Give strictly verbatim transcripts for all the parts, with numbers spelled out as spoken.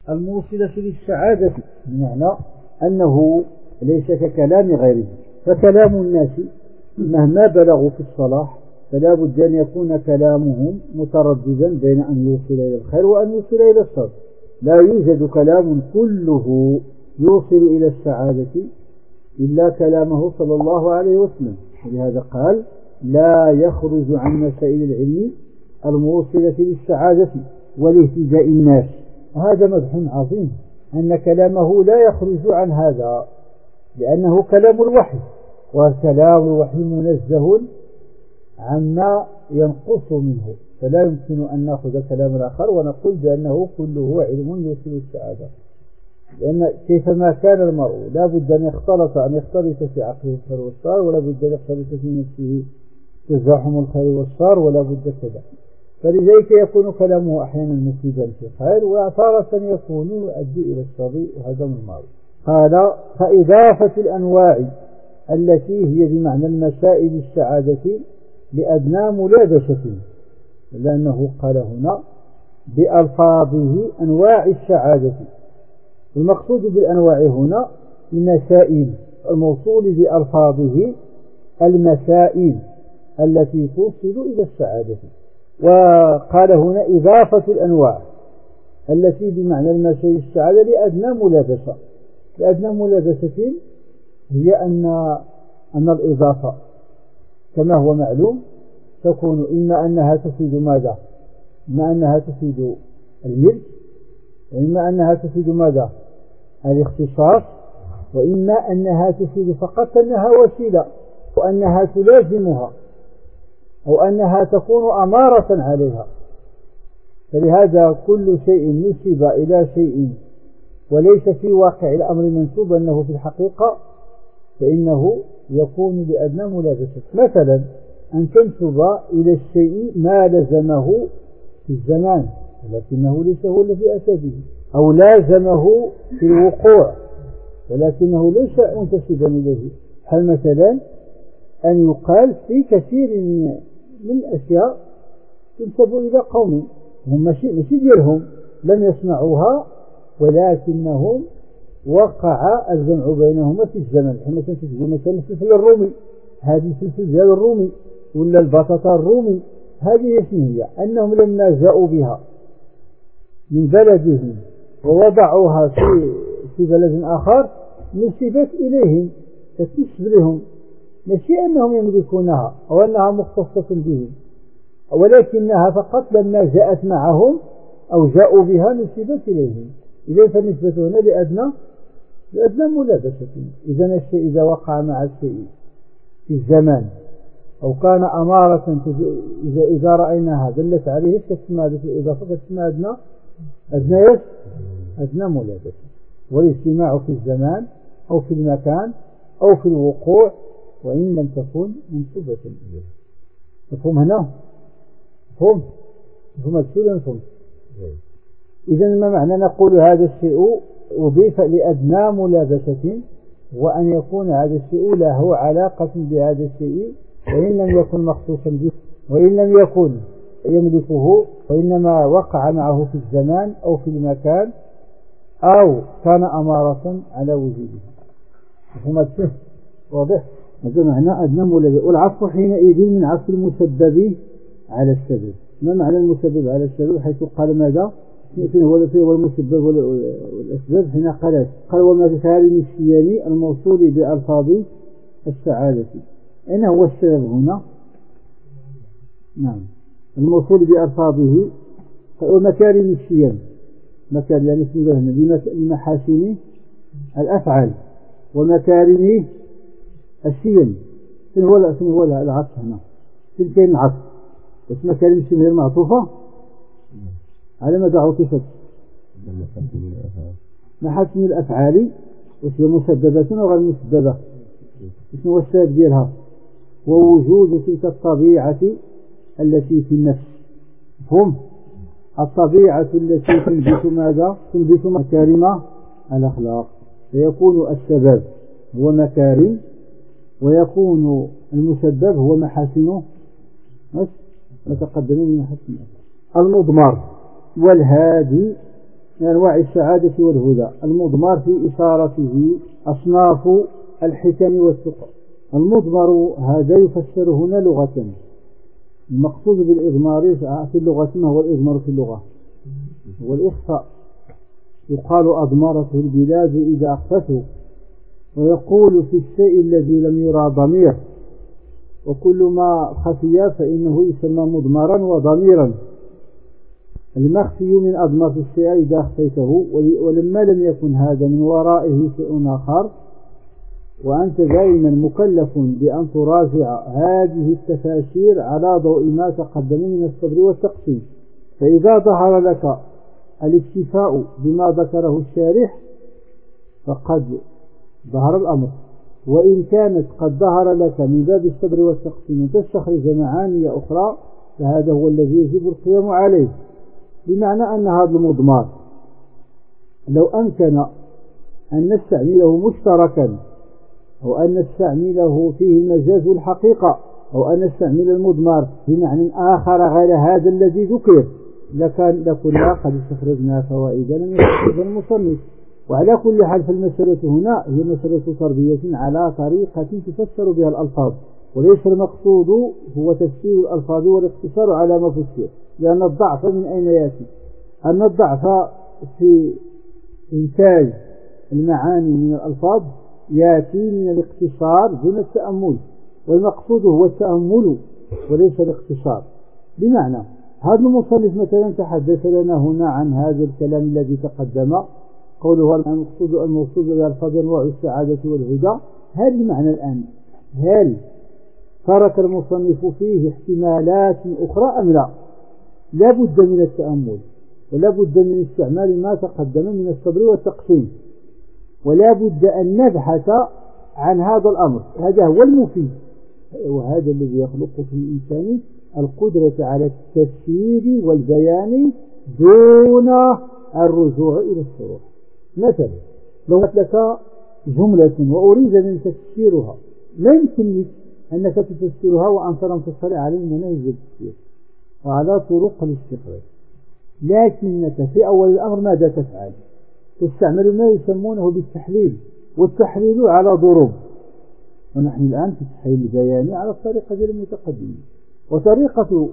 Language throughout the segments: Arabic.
الموصلة للسعادة، بمعنى أنه ليس ككلام غيره. فكلام الناس مهما بلغوا في الصلاح فلا بد أن يكون كلامهم مترددا بين أن يوصل إلى الخير وأن يوصل إلى الشر. لا يوجد كلام كله يوصل إلى السعادة إلا كلامه صلى الله عليه وسلم. ولهذا قال: لا يخرج عن مسائل العلم الموصلة للسعادة والاهتداء الناس. هذا مدح عظيم أن كلامه لا يخرج عن هذا، لأنه كلام الوحي، وكلام الوحي منزه عما ينقص منه، فلا يمكن أن نأخذ كلام الآخر ونقول بأنه كله علم يوصل السعادة. لأن كيفما كان المرء لا بد أن يختلط أن يختلط في عقله الخير والشر، ولا بد أن يختلط في نفسه تزاحم الخير والشر، ولا بد كذا. فلذلك يكون كلامه أحيانا مفيدا في الخير، وتارة يكون يؤدي إلى الشر، وهذا من المرء. قال: فإضافة الأنواع التي هي بمعنى المسائل السعادة لأدنى ملابسة، لأنه قال هنا بألفاظه أنواع السعادة. المقصود بالأنواع هنا المسائل، الموصول بألفاظه المسائل التي توصل إلى السعادة. وقال هنا إضافة الأنواع التي بمعنى المسائل السعادة لأدنى ملابسة. لأدنى ملابسة هي أن أن الإضافة كما هو معلوم تكون إما أنها تفيد ماذا؟ إما أنها تفيد الملك، وإما أنها تفيد ماذا؟ الاختصاص، وإما أنها تفيد فقط أنها وسيلة، وأنها تلازمها، أو أنها تكون أمارة عليها. فلهذا كل شيء نسب إلى شيء وليس في واقع الأمر منسوب أنه في الحقيقة، فإنه يكون بأدنى ملابسة. مثلا أن تنسب إلى الشيء ما لزمه في الزمان ولكنه ليس هو الذي أتى به، أو لازمه في الوقوع ولكنه ليس منتسبا إليه. هل مثلا أن يقال في كثير من الأشياء تنسب إلى قوم هم ماشي ديالهم، لم يسمعوها ولكنهم وقع الجمع بينهما في الزمن. كما تنسب مثلا الفلفل الرومي، هذه الفلفل ديال الرومي، ولا البطاطا الرومي، هذه هي أنهم لما جاءوا بها من بلدهم ووضعوها في في بلد آخر نسبت إليهم، تنسب لهم، ماشي أنهم يملكونها أو أنها مختصة بهم، ولكنها فقط لما جاءت معهم أو جاءوا بها نسبت إليهم. إذن فالنسبة هنا لأدنى لأدنى ملابسة. إذن الشيء إذا وقع مع الشيء في الزمان أو كان أمارة إذا إذا رأيناها دلت عليه تسمى هذه الإضافة تسمى أدنى أدنى أدنى ملابسة. والاجتماع في الزمان أو في المكان أو في الوقوع وإن لم تكن منسوبة إليه. مفهوم هنا؟ مفهوم؟ مفهوم السؤال مفهوم؟ إذن ما معنى نقول هذا الشيء أضيف لأدنى ملابسة، وأن يكون هذا الشيء له علاقة بهذا الشيء وإن لم يكن مخصوصا به، وإن لم يكن يملكه، وإنما وقع معه في الزمان أو في المكان أو كان أمارة على وجوده. مفهوم السؤال؟ واضح؟ هذا معنى أدنى ملابسة. والعطف حينئذ من عطف المسبب على السبب. ما معنى المسبب على السبب؟ حيث قال ماذا؟ هو المسبب والأسباب. هنا قال قال ومثال النسيان الموصول بألفاظ السعادة. أين هو السبب هنا؟ نعم، الموصول بألفاظه. ومكارم السيان، مكارم يعني اسم الله بمحاسن الأفعال ومكارم السيان. فين هو فين هو العطف هنا؟ فين كاين العطف؟ بس مكارم السيان هي المعطوفة على ماذا عطفت؟ محاسن الأفعال، وهي مسببة وغير مسببة. شنو هو السبب ديالها؟ ووجود تلك الطبيعة التي في النفس. هم الطبيعة التي تنبت ماذا؟ تنبت مكارم الأخلاق. فيكون السبب هو مكارم، ويكون المسبب هو محاسن ما تقدم من محاسن. المضمر والهادي من أنواع السعادة والهدى. المضمر في إشارته أصناف الحكم والتقى. المضمر هذا يفسر هنا لغة. المقصود بالإضمار في اللغة ما هو الإضمار في اللغة؟ هو الإخفاء. يقال أضمرته البلاد إذا أخفته، ويقول في الشيء الذي لم يرى ضمير، وكل ما خفي فإنه يسمى مضمرا وضميرا. المخفي من أضمر في الشيء إذا أخفيته، ولما لم يكن هذا من ورائه شيء آخر، وأنت دائما مكلف بأن تراجع هذه التفاسير على ضوء ما تقدم من الصبر والتقسيم. فإذا ظهر لك الاكتفاء بما ذكره الشارح فقد ظهر الأمر، وإن كانت قد ظهر لك من باب الصبر والتقسيم تستخرج معاني أخرى فهذا هو الذي يجب القيام عليه. بمعنى أن هذا المضمار لو أمكن أن نستعمله مشتركا، أو أن نستعمله فيه المجاز الحقيقة، أو أن نستعمل المضمر بمعنى آخر غير هذا الذي ذكر، لكان لكنا قد استخرجنا فوائد لم يستخرجها المصنف. وعلى كل حال فالمسألة هنا هي مسألة تربية على طريقة تفسر بها الألفاظ، وليس المقصود هو تفسير الألفاظ والاقتصار على ما فسر، لأن الضعف من أين يأتي؟ أن الضعف في إنتاج المعاني من الألفاظ يأتي من الاقتصار دون التأمل، والمقصود هو التأمل وليس الاقتصار. بمعنى هذا المصنف مثلا تحدث لنا هنا عن هذا الكلام الذي تقدم، قوله المقصود الموصول بالألفاظ أنواع السعادة والهدى. هل المعنى الآن هل ترك المصنف فيه احتمالات أخرى أم لا؟ لا بد من التأمل، ولا بد من استعمال ما تقدم من الصبر والتقسيم، ولا بد أن نبحث عن هذا الأمر. هذا هو المفيد، وهذا الذي يخلق في الإنسان القدرة على التفسير والبيان دون الرجوع إلى الشروع. مثلا لو قلت لك جملة وأريد من تفسيرها، لا يمكن أنك تفسرها وأنت لم تطلع على مناهج التفسير وعلى طرق الاستخراج، لكنك في أول الأمر ماذا تفعل؟ تستعمل ما يسمونه بالتحليل، والتحليل على ضروب، ونحن الآن في التحليل البياني على الطريقة المتقدمين. وطريقة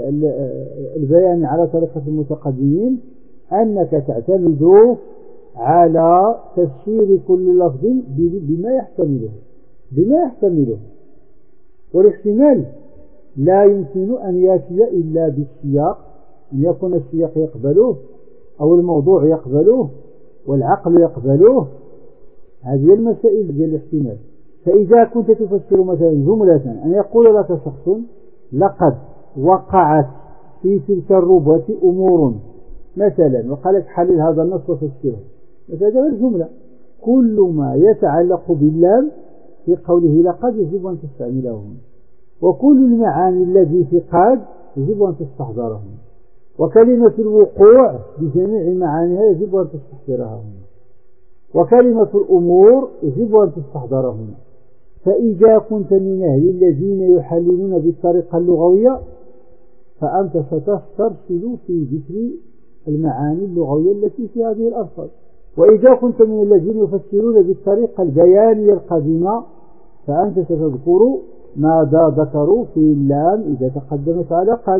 البيان على طريقة المتقدمين أنك تعتمد على تفسير كل لفظ بما يحتمله بما يحتمله والاحتمال لا يمكن أن يأتي إلا بالسياق، أن يكون السياق يقبله أو الموضوع يقبله والعقل يقبله. هذه المسائل ديال الاحتمال. فإذا كنت تفسر مثلا جملة أن يقول لك شخص لقد وقعت في تلك الربوة أمور مثلا، وقال لك حلل هذا النص وفسره، هذا الجملة كل ما يتعلق باللام في قوله لقد يجب أن تستعمله، وكل المعاني التي في قد يجب أن تستحضرها، وكلمة الوقوع بجميع معانيها يجب أن تستحضرها هنا، وكلمة الأمور يجب أن تستحضرها هنا. فإذا كنت من أهل الذين يحللون بالطريقة اللغوية فأنت ستسترسل في ذكر المعاني اللغوية التي في هذه الألفاظ، وإذا كنت من الذين يفسرون بالطريقة البيانية القديمة فأنت ستذكر ماذا ذكروا في اللام إذا تقدمت على قد،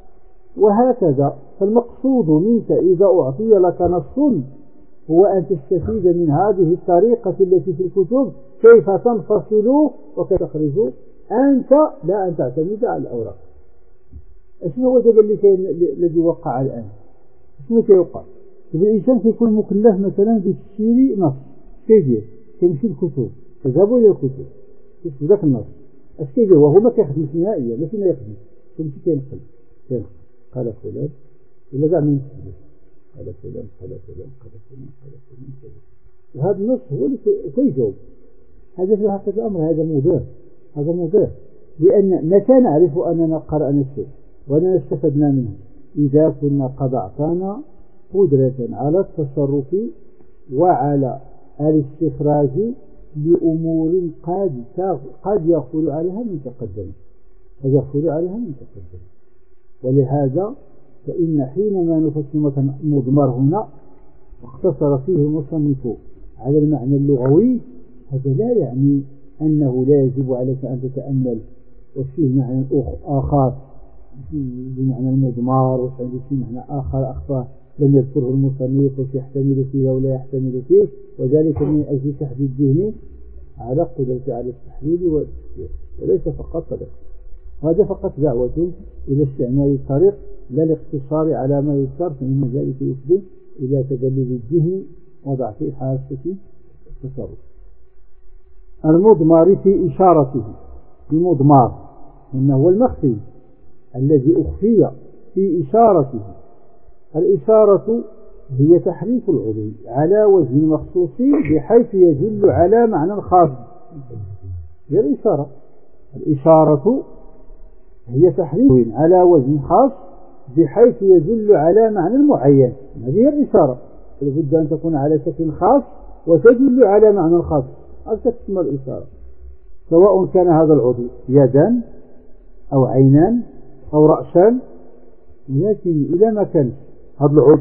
وهكذا. فالمقصود منك إذا أعطي لك نص هو أن تستفيد من هذه الطريقة التي في الكتب كيف تنفصل وكيف تخرج أنت، لا أن تعتمد على الأوراق. شنو هو هذا الذي وقع الآن؟ شنو كيوقع؟ الإنسان كيكون مكلف مثلا بتفسير نص، كيدير كيمشي الكتب تذهبوا إلى الكتب تشوف ذاك النص اش كيدير وهو ما كيخدمش نهائيا، ما فينا يخدم، كيمشي كينقل كينقل قال فلان ولا كاع من قال فلان قال فلان قال فلان قال فلان قال. وهذا النص هو اللي كيجاوب. هذا في حقيقة الأمر هذا موضوع هذا موضوع لأن متى نعرف أننا قرأنا الشيء وأننا استفدنا منه؟ إذا كنا قد أعطانا قدرة على التصرف وعلى الاستخراج لأمور قد قد يغفل عليها من تقدم قد يغفل عليها من تقدم. ولهذا فإن حينما نفسر مضمر هنا واقتصر فيه المصنف على المعنى اللغوي، هذا لا يعني أنه لا يجب عليك أن تتأمل وفيه معنى آخر بمعنى المضمار، وفيه معنى آخر أخفى لم يذكره المصنف وش يحتمل فيه ولا يحتمل فيه، وذلك من أجل تحديد ذهني على قدرة على التحليل وليس فقط طريق. هذا فقط دعوة إلى استعمال الطريق لا الاقتصار على ما يذكر، فإن ذلك يفضي إلى تدلل الذهن وضعف حاسة التصرف. المضمار في إشارته، المضمار إنه هو المخفي الذي أخفي في إشارته. الإشارة هي تحريف العضو على وجه مخصوص بحيث يدل على معنى خاص. هي الإشارة، الإشارة هي تحريف على وجه خاص بحيث يدل على معنى معين. هذه هي الإشارة، لابد أن تكون على شكل خاص وتدل على معنى خاص، هذا تسمى الإشارة، سواء كان هذا العضو يدا أو عينان أو رأسان. لكن إذا ما كان هذا العضو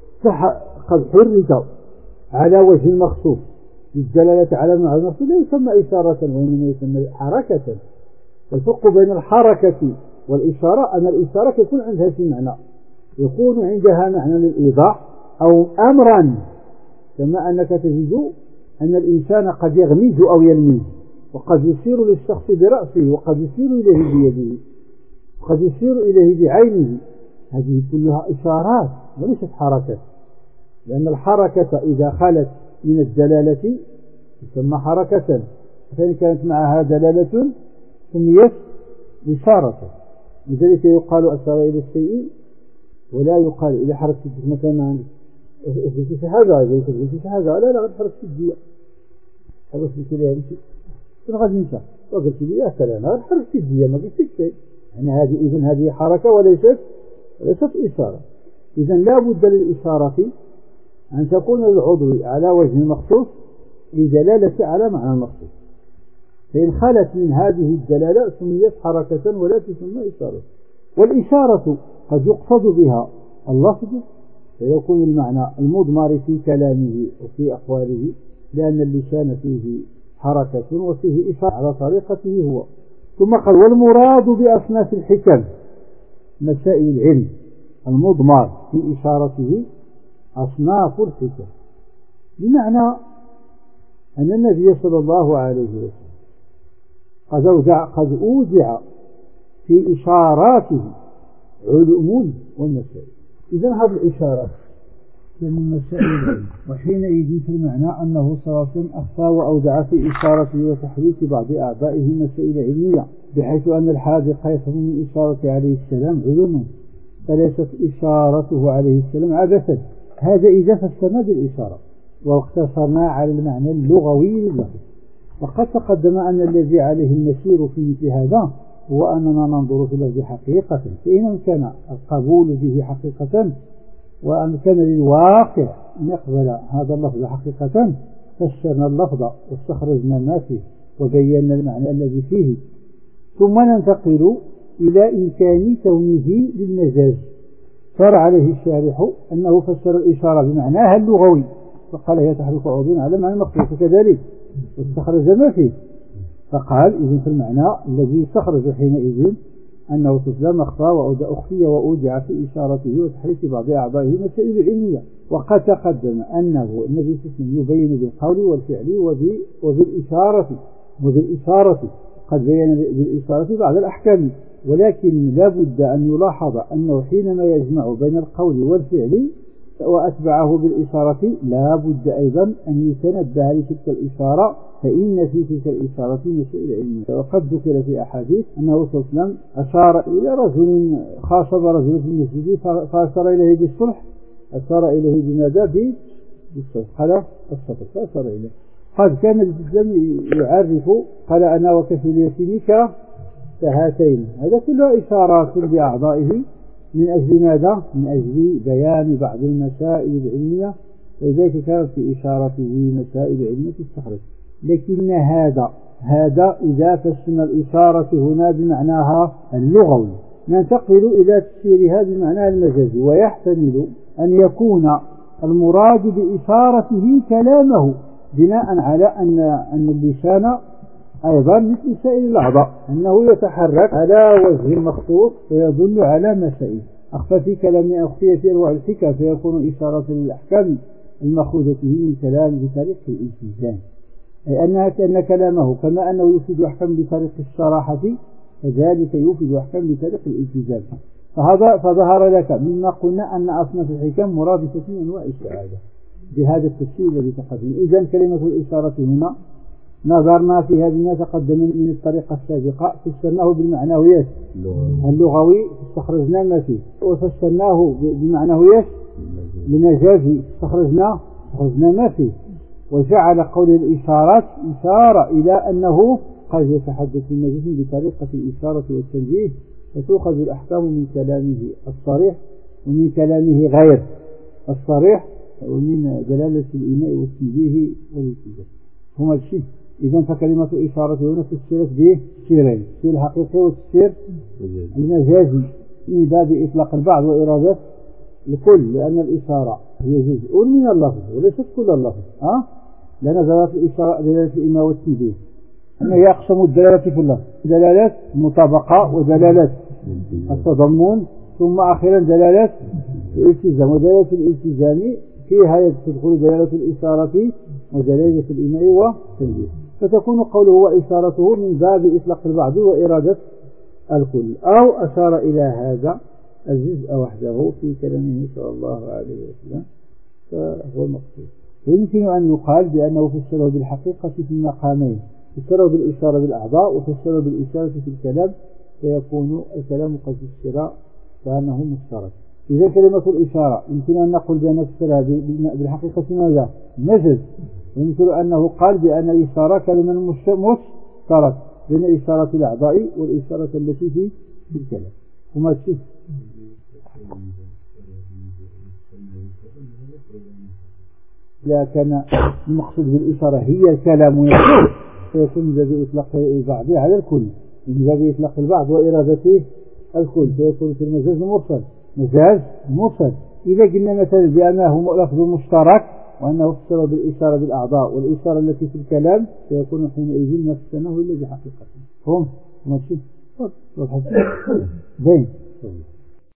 قد حرك على وجه مخصوص للدلالة على معنى المقصود لا يسمى إشارة وإنما يسمى حركة. والفرق بين الحركة والإشارة أن الإشارة يكون عندها في معنى، يكون عندها معنى للإيضاح أو أمرا، كما أنك تجد أن الإنسان قد يغمز أو يلمز، وقد يشير للشخص برأسه، وقد يشير إليه بيده، وقد يشير إليه بعينه. هذه كلها إشارات وليست حركات، لأن الحركة إذا خلت من الدلالة تسمى حركة، فإن كانت معها دلالة سميت إشارة. لذلك يقال أشار إلى الشيء ولا يقال إلى حركة مثلا في هذا زي في هذا لا لا غير حركة الجية حركة الجية شنو غادي ننسى وقلت لي يا سلام غير حركة الجية ما قلت شيء. يعني هذه إذن هذه حركة وليست وليست إشارة. إذن لا بد للإشارة أن تكون العضو على وجه مخصوص لدلالة على معنى مخصوص، فإن خلت من هذه الدلالة سميت حركة ولا تسمى إشارة. والإشارة قد يقصد بها اللفظ فيكون المعنى المضمر في كلامه وفي أقواله، لأن اللسان فيه حركة وفيه إشارة على طريقته هو. ثم قال والمراد بأصناف الحكم مسائل العلم المضمر في إشارته أصناف الحكم، بمعنى أن النبي صلى الله عليه وسلم قد أودع, قد أودع في إشاراته علوم والمسائل. إذن هذه الإشارات من مسائل العلم، وحينئذ في المعنى أنه صلى الله عليه وسلم أخفى وأودع في إشارته وتحريك بعض أعضائه مسائل علمية، بحيث أن الحاذق يفهم من إشارة عليه السلام علوم فليست إشارته عليه السلام عبثا. هذا إذا فسرنا بالإشارة واقتصرنا على المعنى اللغوي لللفظ. وقد تقدم أن الذي عليه المسير في مثل هذا هو أننا ننظر في اللفظ حقيقة، فإن كان القبول به حقيقة وأن كان للواقع أن يقبل هذا اللفظ حقيقة فسرنا اللفظ واستخرجنا ما فيه وبينا المعنى الذي فيه، ثم ننتقل إلى إمكان كونه للمجاز. صار عليه الشارح أنه فسر الإشارة بمعناها اللغوي فقال هي تحرك عضو على معنى مخصوص كذلك واستخرج ما فيه، فقال إذن في المعنى الذي استخرج حينئذ أنه تسلم أخفى وأخفي وأودع في إشارته وتحريك بعض أعضائه مسائل علمية. وقد تقدم أنه النبي صلى الله عليه وسلم يبين بالقول والفعل وبالإشارة وبالإشارة قد بين بالإشارة بعض الأحكام، ولكن لا بد أن يلاحظ أنه حينما يجمع بين القول والفعل وأتبعه بالإشارة لا بد أيضا أن يتنبه لتلك الإشارة، فإن في تلك الإشارة مسائل علمية. وقد ذكر في أحاديث أنه صلى الله عليه وسلم أشار إلى رجل خاصب رجل في المسجد فأشار إليه بالصلح، أشار إليه بماذا؟ بالصلح، قال الصبر فأشار إليه. قد كان الإسلام يعرف قال أنا وكفل يسيرك كهاتين، هذا كله إشارات بأعضائه من أجل ماذا؟ من أجل بيان بعض المسائل العلمية، وذلك كانت في إشارته مسائل علمية تستخرج. لكن هذا هذا إذا فسرنا الإشارة هنا بمعناها اللغوي، ننتقل إلى تفسيرها بمعناها المجازي، ويحتمل أن يكون المراد بإشارته كلامه، بناء على أن أن اللسان أيضا مثل سائر الأعضاء أنه يتحرك على وجه مخطوط ويدل على مسائل. أخفى في كلام أخفي في أنواع الفكر، فيكون إشارة للأحكام المأخوذة من كلام بطريق الالتزام، أي أنها كأن كلامه كما أنه يفيد أحكام بطريق الصراحة كذلك يفيد أحكام بطريق الالتزام. فهذا فظهر لك مما قلنا أن أصناف الحكم مرادفة من أنواع السعادة بهذا التفسير الذي تقدم. إذن كلمة الإشارة هنا نظرنا في هذه ما تقدم من الطريقة السابقة، فسرناه بالمعنويات اللغوي استخرجنا ما فيه، وفسرناه بالمعنويات المجازي استخرجنا استخرجنا ما فيه، وجعل قول الإشارات إشارة إلى أنه قد يتحدث المجاز بطريقة الإشارة والتنبيه، فتؤخذ الأحكام من كلامه الصريح ومن كلامه غير الصريح ومن دلالة الإيماء والتنبيه والالتزام. هما الشيء. إذن فكلمة إشارة هنا تفسيرت به تفسيرين، التفسير الحقيقي والتفسير المجازي من باب إطلاق البعض وإرادة الكل، لأن الإشارة هي جزء من اللفظ وليست كل اللفظ. أه؟ لأن دلالة الإشارة دلالة الإيماء والتنبيه أنه يقسم الدلالة في اللفظ دلالات المطابقة ودلالات التضمن، ثم أخيرا دلالات الالتزام، ودلالة الالتزام فيها تدخل دلالة الإشارة ودلالة الإيماء والتنبيه، فتكون قوله وإشارته من باب إطلاق البعض وإرادة الكل، أو أشار إلى هذا الجزء وحده في كلامه صلى الله عليه وسلم فهو المقصود. ويمكن أن يقال بأنه فسره بالحقيقة في المقامين، فسره بالإشارة بالأعضاء وفسره بالإشارة في الكلام، فيكون الكلام قد فسر كأنه مشترك. إذا كلمة الإشارة يمكن أن نقول بأن فسرها بالحقيقة ماذا؟ مجاز. ويمكن أنه قال بأن الإشارة كلمة مشترك بين إشارة الأعضاء والإشارة التي في الكلام. هما الشيء. إذا كان المقصود بالإشارة هي الكلام نفسه فيكون من باب إطلاق البعض على الكل، من باب إطلاق البعض وإرادته الكل، فيكون في المجاز المرسل مجاز مرسل. إذا قلنا مثلا بأنه لفظ مشترك وأنه فسر بالإشارة بالأعضاء والإشارة التي في الكلام، فيكون حينئذ ما فسرناه إلا بحقيقته. هم ماشي واضح بين